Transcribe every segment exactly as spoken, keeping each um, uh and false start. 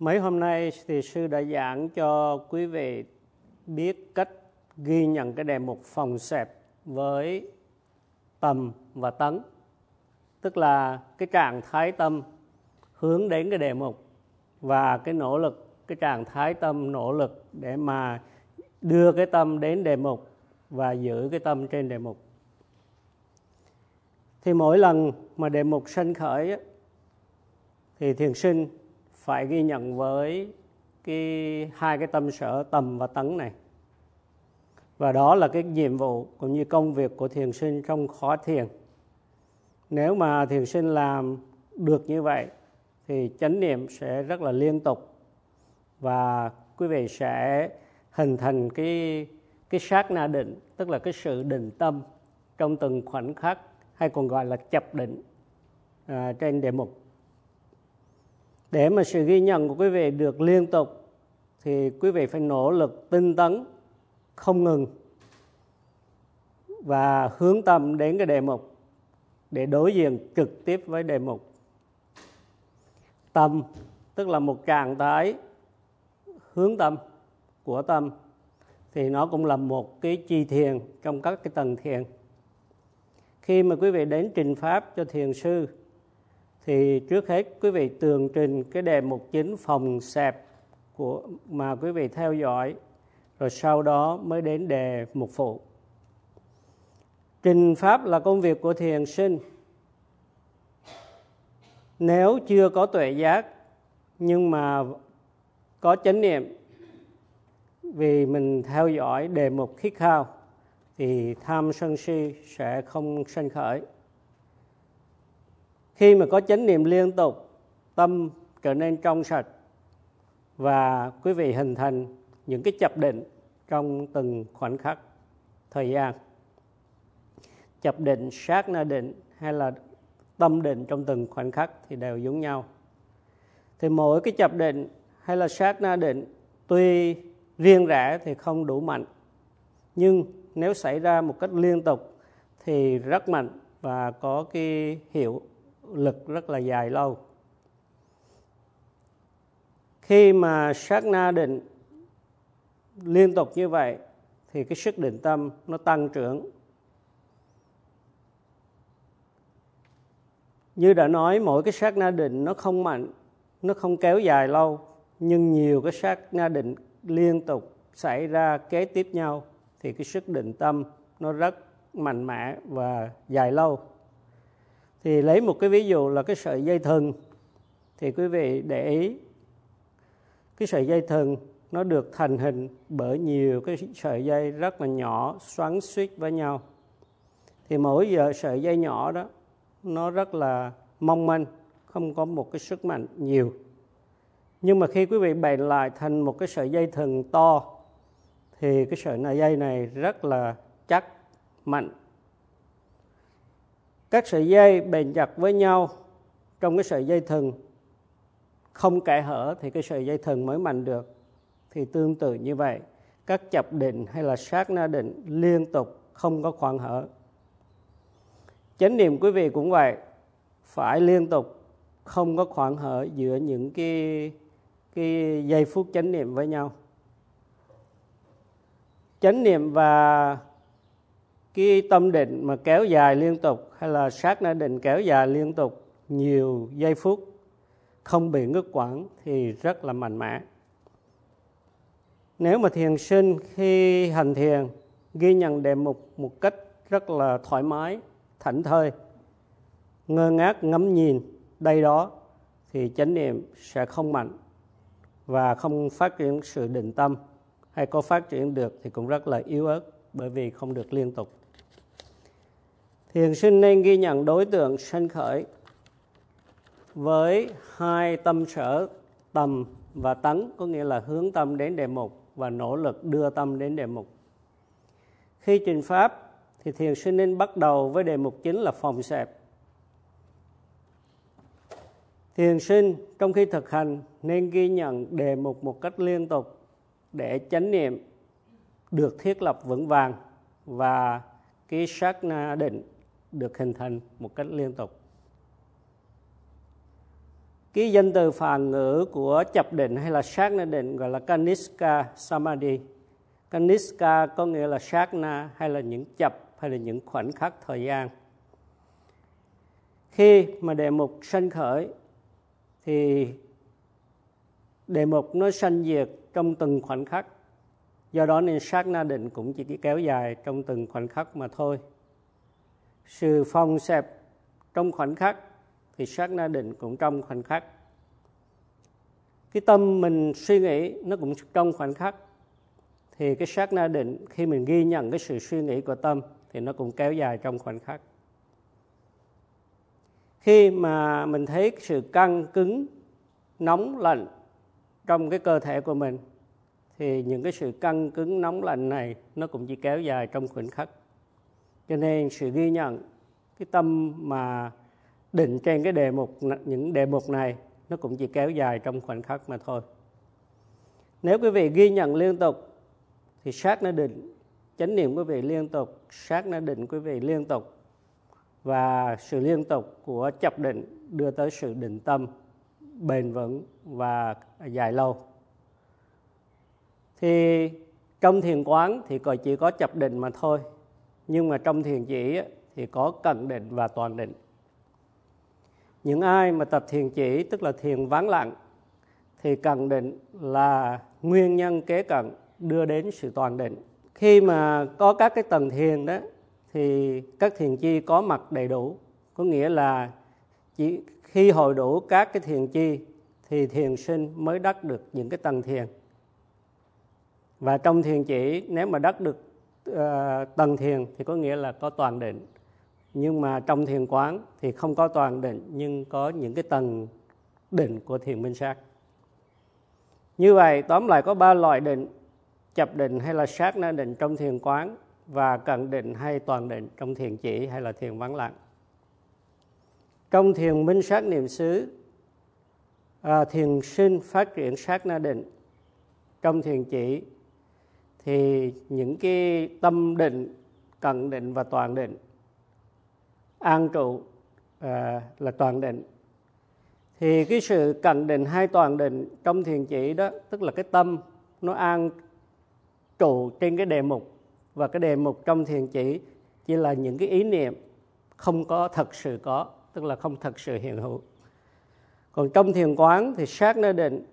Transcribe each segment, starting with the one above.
Mấy hôm nay thì sư đã giảng cho quý vị biết cách ghi nhận cái đề mục phòng xẹp với tầm và tấn. Tức là cái trạng thái tâm hướng đến cái đề mục và cái nỗ lực, cái trạng thái tâm nỗ lực để mà đưa cái tâm đến đề mục và giữ cái tâm trên đề mục. Thì mỗi lần mà đề mục sanh khởi thì thiền sinh phải ghi nhận với cái hai cái tâm sở tầm và tấn này. Và đó là cái nhiệm vụ cũng như công việc của thiền sinh trong khóa thiền. Nếu mà thiền sinh làm được như vậy thì chánh niệm sẽ rất là liên tục và quý vị sẽ hình thành cái cái sát na định, tức là cái sự định tâm trong từng khoảnh khắc, hay còn gọi là chập định à, trên đề mục. Để mà sự ghi nhận của quý vị được liên tục thì quý vị phải nỗ lực tinh tấn không ngừng và hướng tâm đến cái đề mục để đối diện trực tiếp với đề mục. Tâm tức là một trạng thái hướng tâm của tâm, thì nó cũng là một cái chi thiền trong các cái tầng thiền. Khi mà quý vị đến trình pháp cho thiền sư thì trước hết quý vị tường trình cái đề mục chính phòng xẹp của mà quý vị theo dõi, rồi sau đó mới đến đề mục phụ. Trình pháp là công việc của thiền sinh. Nếu chưa có tuệ giác nhưng mà có chánh niệm vì mình theo dõi đề mục khít khao thì tham sân si sẽ không sanh khởi. Khi mà có chánh niệm liên tục, tâm trở nên trong sạch và quý vị hình thành những cái chập định trong từng khoảnh khắc thời gian. Chập định, sát na định hay là tâm định trong từng khoảnh khắc thì đều giống nhau. Thì mỗi cái chập định hay là sát na định tuy riêng rẽ thì không đủ mạnh, nhưng nếu xảy ra một cách liên tục thì rất mạnh và có cái hiệu lực rất là dài lâu. Khi mà sát na định liên tục như vậy thì cái sức định tâm nó tăng trưởng. Như đã nói, mỗi cái sát na định nó không mạnh, nó không kéo dài lâu, nhưng nhiều cái sát na định liên tục xảy ra kế tiếp nhau thì cái sức định tâm nó rất mạnh mẽ và dài lâu. Thì lấy một cái ví dụ là cái sợi dây thừng, thì quý vị để ý cái sợi dây thừng nó được thành hình bởi nhiều cái sợi dây rất là nhỏ xoắn xuýt với nhau. Thì mỗi giờ sợi dây nhỏ đó nó rất là mong manh, không có một cái sức mạnh nhiều. Nhưng mà khi quý vị bện lại thành một cái sợi dây thừng to thì cái sợi dây này rất là chắc, mạnh. Các sợi dây bền chặt với nhau trong cái sợi dây thừng, không kẽ hở thì cái sợi dây thừng mới mạnh được. Thì tương tự như vậy, các chập định hay là sát na định liên tục không có khoảng hở. Chánh niệm quý vị cũng vậy, phải liên tục không có khoảng hở giữa những cái, cái giây phút chánh niệm với nhau. Chánh niệm và cái tâm định mà kéo dài liên tục hay là sát na định kéo dài liên tục nhiều giây phút không bị ngắt quãng thì rất là mạnh mẽ. Nếu mà thiền sinh khi hành thiền ghi nhận đề mục một cách rất là thoải mái, thảnh thơi, ngơ ngác ngắm nhìn đây đó thì chánh niệm sẽ không mạnh và không phát triển sự định tâm, hay có phát triển được thì cũng rất là yếu ớt bởi vì không được liên tục. Thiền sinh nên ghi nhận đối tượng sanh khởi với hai tâm sở tầm và tấn, có nghĩa là hướng tâm đến đề mục và nỗ lực đưa tâm đến đề mục. Khi trình pháp thì thiền sinh nên bắt đầu với đề mục chính là phòng xẹp. Thiền sinh trong khi thực hành nên ghi nhận đề mục một cách liên tục để chánh niệm được thiết lập vững vàng và cái sát na định được hình thành một cách liên tục. Cái danh từ phản ngữ của chập định hay là sát na định gọi là Kaniska Samadhi. Kaniska có nghĩa là sát na hay là những chập hay là những khoảnh khắc thời gian. Khi mà đề mục sanh khởi thì đề mục nó sanh diệt trong từng khoảnh khắc. Do đó nên sát na định cũng chỉ kéo dài trong từng khoảnh khắc mà thôi. Sự phòng xẹp trong khoảnh khắc thì sát na định cũng trong khoảnh khắc. Cái tâm mình suy nghĩ nó cũng trong khoảnh khắc. Thì cái sát na định khi mình ghi nhận cái sự suy nghĩ của tâm thì nó cũng kéo dài trong khoảnh khắc. Khi mà mình thấy sự căng cứng, nóng lạnh trong cái cơ thể của mình thì những cái sự căng cứng nóng lạnh này nó cũng chỉ kéo dài trong khoảnh khắc. Cho nên sự ghi nhận cái tâm mà định trên cái đề mục, những đề mục này nó cũng chỉ kéo dài trong khoảnh khắc mà thôi. Nếu quý vị ghi nhận liên tục thì sát na định, chánh niệm quý vị liên tục, sát na định quý vị liên tục, và sự liên tục của chập định đưa tới sự định tâm bền vững và dài lâu. Thì trong thiền quán thì còn chỉ có chập định mà thôi, nhưng mà trong thiền chỉ thì có cận định và toàn định. Những ai mà tập thiền chỉ, tức là thiền vắng lặng, thì cận định là nguyên nhân kế cận đưa đến sự toàn định. Khi mà có các cái tầng thiền đó thì các thiền chi có mặt đầy đủ, có nghĩa là chỉ khi hội đủ các cái thiền chi thì thiền sinh mới đắc được những cái tầng thiền. Và trong thiền chỉ nếu mà đắc được uh, tầng thiền thì có nghĩa là có toàn định. Nhưng mà trong thiền quán thì không có toàn định, nhưng có những cái tầng định của thiền minh sát. Như vậy tóm lại có ba loại định: chập định hay là sát na định trong thiền quán, và cận định hay toàn định trong thiền chỉ hay là thiền vắng lặng. Trong thiền minh sát niệm xứ, à, thiền sinh phát triển sát na định. Trong thiền chỉ thì những cái tâm định, cận định và toàn định, an trụ à, là toàn định. Thì cái sự cận định hay toàn định trong thiền chỉ đó, tức là cái tâm nó an trụ trên cái đề mục, và cái đề mục trong thiền chỉ chỉ là những cái ý niệm không có thật sự có, tức là không thật sự hiện hữu. Còn trong thiền quán thì sát na định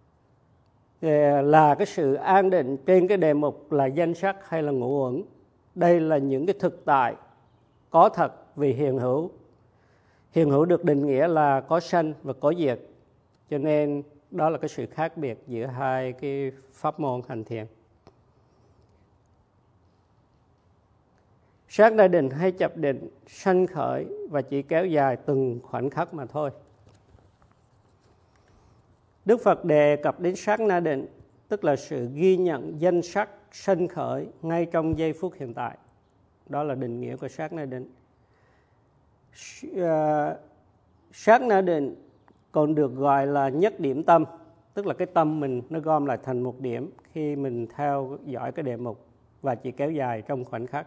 là cái sự an định trên cái đề mục là danh sắc hay là ngũ uẩn. Đây là những cái thực tại có thật vì hiện hữu. Hiện hữu được định nghĩa là có sanh và có diệt. Cho nên đó là cái sự khác biệt giữa hai cái pháp môn hành thiền. Sát na định hay chập định sanh khởi và chỉ kéo dài từng khoảnh khắc mà thôi. Đức Phật đề cập đến sát na định, tức là sự ghi nhận danh sắc sanh khởi ngay trong giây phút hiện tại. Đó là định nghĩa của sát na định. Sát na định còn được gọi là nhất điểm tâm, tức là cái tâm mình nó gom lại thành một điểm khi mình theo dõi cái đề mục và chỉ kéo dài trong khoảnh khắc.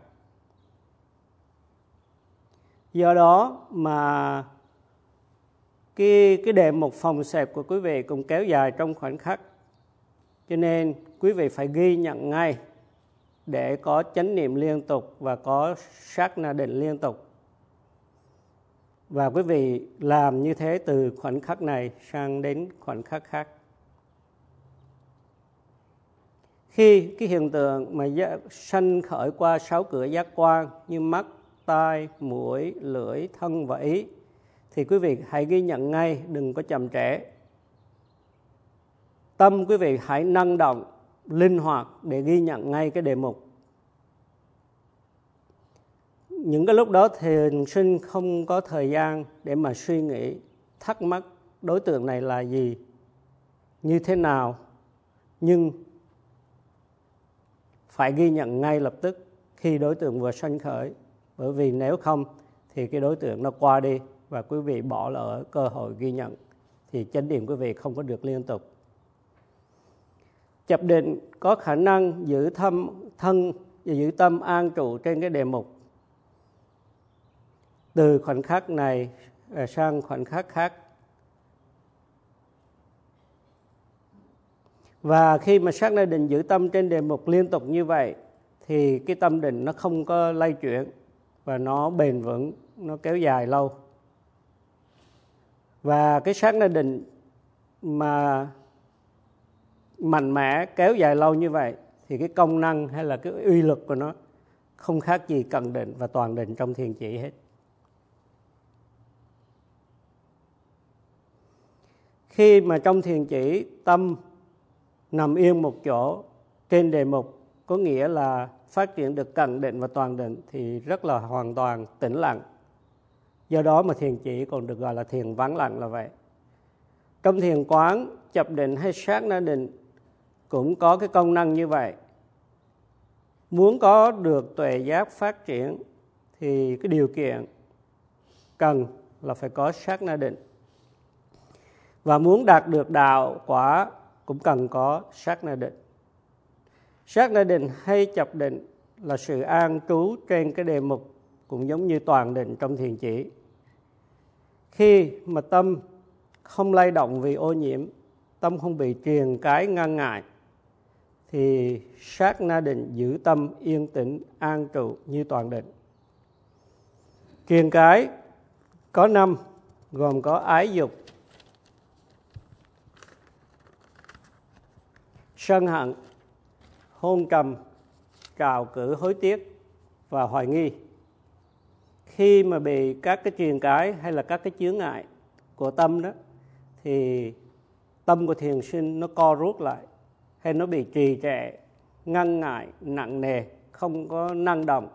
Do đó mà cái, cái đề mục phòng xẹp của quý vị cũng kéo dài trong khoảnh khắc. Cho nên quý vị phải ghi nhận ngay để có chánh niệm liên tục và có sát na định liên tục. Và quý vị làm như thế từ khoảnh khắc này sang đến khoảnh khắc khác. Khi cái hiện tượng mà sanh khởi qua sáu cửa giác quan như mắt, tai, mũi, lưỡi, thân và ý, thì quý vị hãy ghi nhận ngay, đừng có chậm trễ. Tâm quý vị hãy năng động, linh hoạt để ghi nhận ngay cái đề mục. Những cái lúc đó thiền sinh không có thời gian để mà suy nghĩ, thắc mắc đối tượng này là gì, như thế nào, nhưng phải ghi nhận ngay lập tức khi đối tượng vừa sanh khởi. Bởi vì nếu không thì cái đối tượng nó qua đi và quý vị bỏ lỡ cơ hội ghi nhận, thì chánh niệm quý vị không có được liên tục. Chập định có khả năng giữ thâm, thân và giữ tâm an trụ trên cái đề mục từ khoảnh khắc này sang khoảnh khắc khác. Và khi mà sát na định giữ tâm trên đề mục liên tục như vậy thì cái tâm định nó không có lay chuyển và nó bền vững, nó kéo dài lâu. Và cái sát na định mà mạnh mẽ kéo dài lâu như vậy thì cái công năng hay là cái uy lực của nó không khác gì cận định và toàn định trong thiền chỉ hết. Khi mà trong thiền chỉ tâm nằm yên một chỗ trên đề mục, có nghĩa là phát triển được cận định và toàn định thì rất là hoàn toàn tĩnh lặng. Do đó mà thiền chỉ còn được gọi là thiền vắng lặng là vậy. Trong thiền quán, chập định hay sát na định cũng có cái công năng như vậy. Muốn có được tuệ giác phát triển thì cái điều kiện cần là phải có sát na định. Và muốn đạt được đạo quả cũng cần có sát na định. Sát na định hay chập định là sự an trú trên cái đề mục, cũng giống như toàn định trong thiền chỉ. Khi mà tâm không lay động vì ô nhiễm, tâm không bị triền cái ngăn ngại, thì sát na định giữ tâm yên tĩnh, an trụ như toàn định. Triền cái có năm, gồm có ái dục, sân hận, hôn trầm, trào cử hối tiếc và hoài nghi. Khi mà bị các cái triền cái hay là các cái chướng ngại của tâm đó, thì tâm của thiền sinh nó co rút lại, hay nó bị trì trệ, ngăn ngại, nặng nề, không có năng động.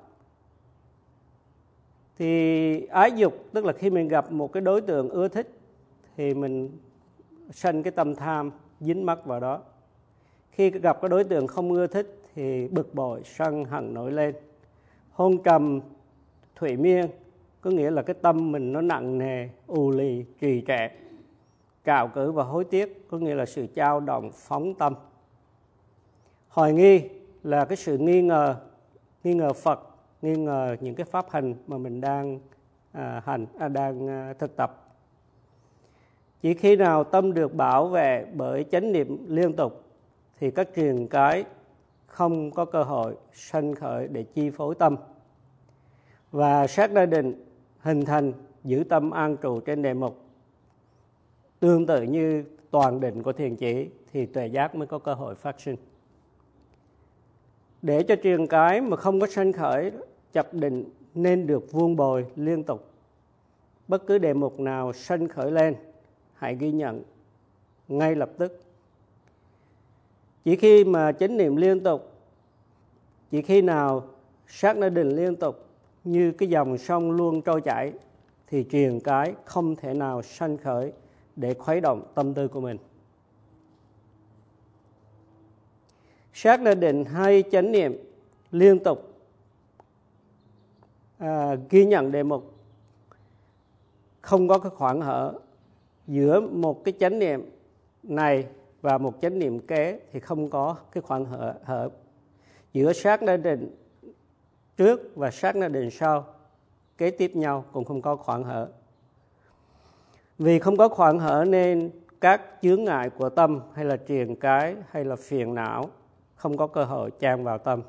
Thì ái dục, tức là khi mình gặp một cái đối tượng ưa thích thì mình sanh cái tâm tham, dính mắc vào đó. Khi gặp cái đối tượng không ưa thích thì bực bội, sân hận nổi lên. Hôn trầm, thủy miên, có nghĩa là cái tâm mình nó nặng nề, ù lì, trì trệ. Trạo cử và hối tiếc, có nghĩa là sự dao động, phóng tâm. Hoài nghi là cái sự nghi ngờ, nghi ngờ Phật, nghi ngờ những cái pháp hành mà mình đang à, hành, à, đang à, thực tập. Chỉ khi nào tâm được bảo vệ bởi chánh niệm liên tục thì các triền cái không có cơ hội sanh khởi để chi phối tâm. Và sát na định hình thành giữ tâm an trụ trên đề mục. Tương tự như toàn định của thiền chỉ thì tuệ giác mới có cơ hội phát sinh. Để cho triền cái mà không có sanh khởi, chập định nên được vuông bồi liên tục. Bất cứ đề mục nào sanh khởi lên, hãy ghi nhận ngay lập tức. Chỉ khi mà chánh niệm liên tục, chỉ khi nào sát na định liên tục như cái dòng sông luôn trôi chảy, thì triền cái không thể nào sanh khởi để khuấy động tâm tư của mình. Sát na định hay chánh niệm liên tục à, ghi nhận đề mục, không có cái khoảng hở giữa một cái chánh niệm này và một chánh niệm kế, thì không có cái khoảng hở, hở. Giữa sát na định trước và sát na định sau kế tiếp nhau cũng không có khoảng hở. Vì không có khoảng hở nên các chướng ngại của tâm hay là triền cái hay là phiền não không có cơ hội chan vào tâm.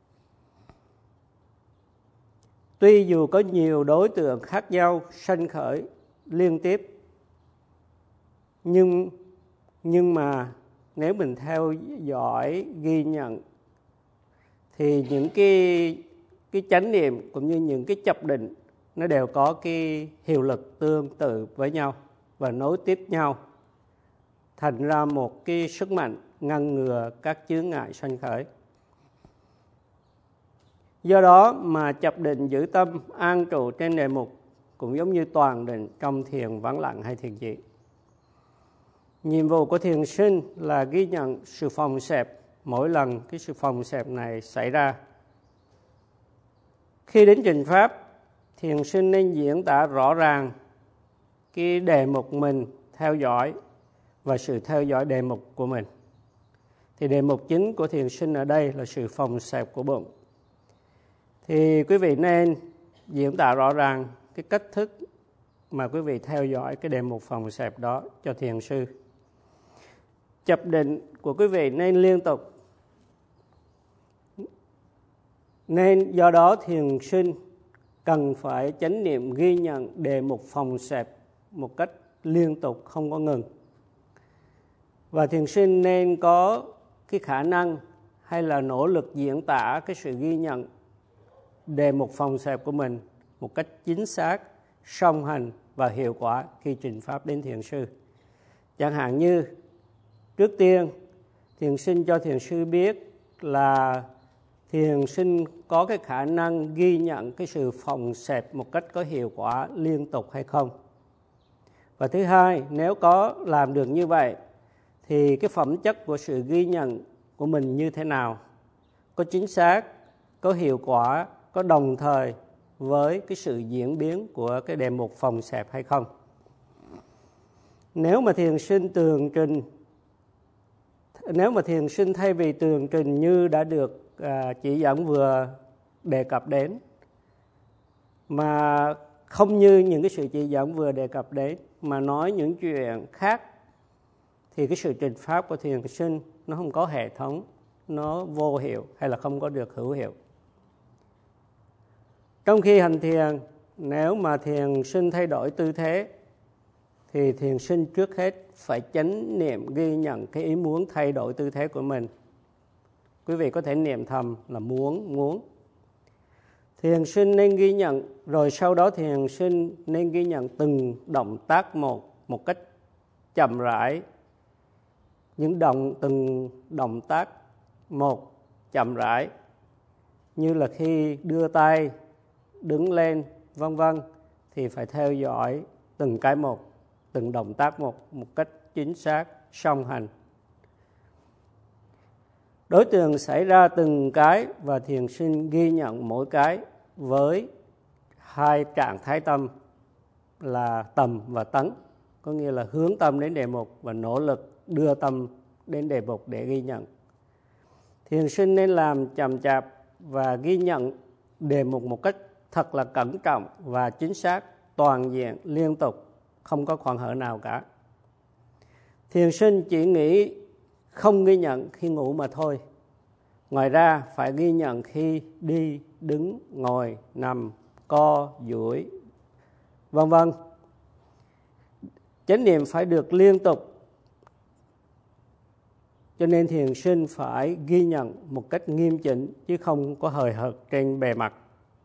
Tuy dù có nhiều đối tượng khác nhau sanh khởi liên tiếp, nhưng nhưng mà nếu mình theo dõi, ghi nhận thì những cái cái chánh niệm cũng như những cái chập định nó đều có cái hiệu lực tương tự với nhau và nối tiếp nhau, thành ra một cái sức mạnh ngăn ngừa các chướng ngại sanh khởi. Do đó mà chập định giữ tâm an trụ trên đề mục cũng giống như toàn định trong thiền vắng lặng hay thiền chỉ. Nhiệm vụ của thiền sinh là ghi nhận sự phòng xẹp mỗi lần cái sự phòng xẹp này xảy ra. Khi đến trình pháp, thiền sinh nên diễn tả rõ ràng cái đề mục mình theo dõi và sự theo dõi đề mục của mình. Thì đề mục chính của thiền sinh ở đây là sự phòng xẹp của bụng. Thì quý vị nên diễn tả rõ ràng cái cách thức mà quý vị theo dõi cái đề mục phòng xẹp đó cho thiền sư. chập định của quý vị nên liên tục. Nên do đó thiền sinh cần phải chánh niệm ghi nhận đề mục phòng xẹp một cách liên tục, không có ngừng. Và thiền sinh nên có cái khả năng hay là nỗ lực diễn tả cái sự ghi nhận đề mục phòng xẹp của mình một cách chính xác, song hành và hiệu quả khi trình pháp đến thiền sư. Chẳng hạn như trước tiên thiền sinh cho thiền sư biết là thiền sinh có cái khả năng ghi nhận cái sự phòng xẹp một cách có hiệu quả liên tục hay không. Và thứ hai, nếu có làm được như vậy thì cái phẩm chất của sự ghi nhận của mình như thế nào, có chính xác, có hiệu quả, có đồng thời với cái sự diễn biến của cái đề mục phòng xẹp hay không. Nếu mà thiền sinh tường trình nếu mà thiền sinh thay vì tường trình như đã được à, chỉ dẫn vừa đề cập đến, mà không như những cái sự chỉ dẫn vừa đề cập đến, mà nói những chuyện khác, thì cái sự trình pháp của thiền sinh nó không có hệ thống, nó vô hiệu hay là không có được hữu hiệu. Trong khi hành thiền, nếu mà thiền sinh thay đổi tư thế, thì thiền sinh trước hết phải chánh niệm ghi nhận cái ý muốn thay đổi tư thế của mình. Quý vị có thể niệm thầm là muốn, muốn. Thiền sinh nên ghi nhận, rồi sau đó thiền sinh nên ghi nhận từng động tác một, một cách chậm rãi. Những động, từng động tác một chậm rãi, như là khi đưa tay, đứng lên, vân vân, thì phải theo dõi từng cái một, từng động tác một, một cách chính xác, song hành. Đối tượng xảy ra từng cái và thiền sinh ghi nhận mỗi cái với hai trạng thái tâm là tầm và tấn, có nghĩa là hướng tâm đến đề mục và nỗ lực đưa tâm đến đề mục để ghi nhận. Thiền sinh nên làm chậm chạp và ghi nhận đề mục một cách thật là cẩn trọng và chính xác, toàn diện, liên tục, không có khoảng hở nào cả. Thiền sinh chỉ nghĩ không ghi nhận khi ngủ mà thôi. Ngoài ra phải ghi nhận khi đi, đứng, ngồi, nằm, co, duỗi, vân vân. Chánh niệm phải được liên tục, cho nên thiền sinh phải ghi nhận một cách nghiêm chỉnh chứ không có hời hợt trên bề mặt.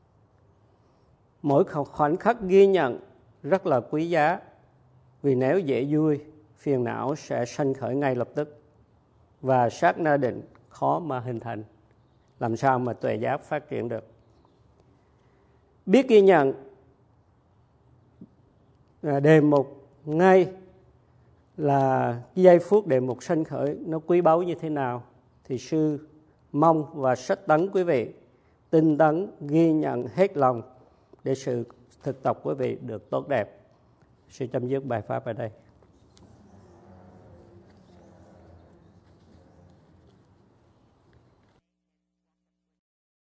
Mỗi khoảnh khắc ghi nhận rất là quý giá, vì nếu dễ vui, phiền não sẽ sanh khởi ngay lập tức và sát na định khó mà hình thành. Làm sao mà tuệ giác phát triển được? Biết ghi nhận đề mục ngay là giây phút đề mục sanh khởi nó quý báu như thế nào, thì sư mong và sách tấn quý vị tinh tấn ghi nhận hết lòng để sự thực tập quý vị được tốt đẹp. Sư chấm dứt bài pháp ở đây.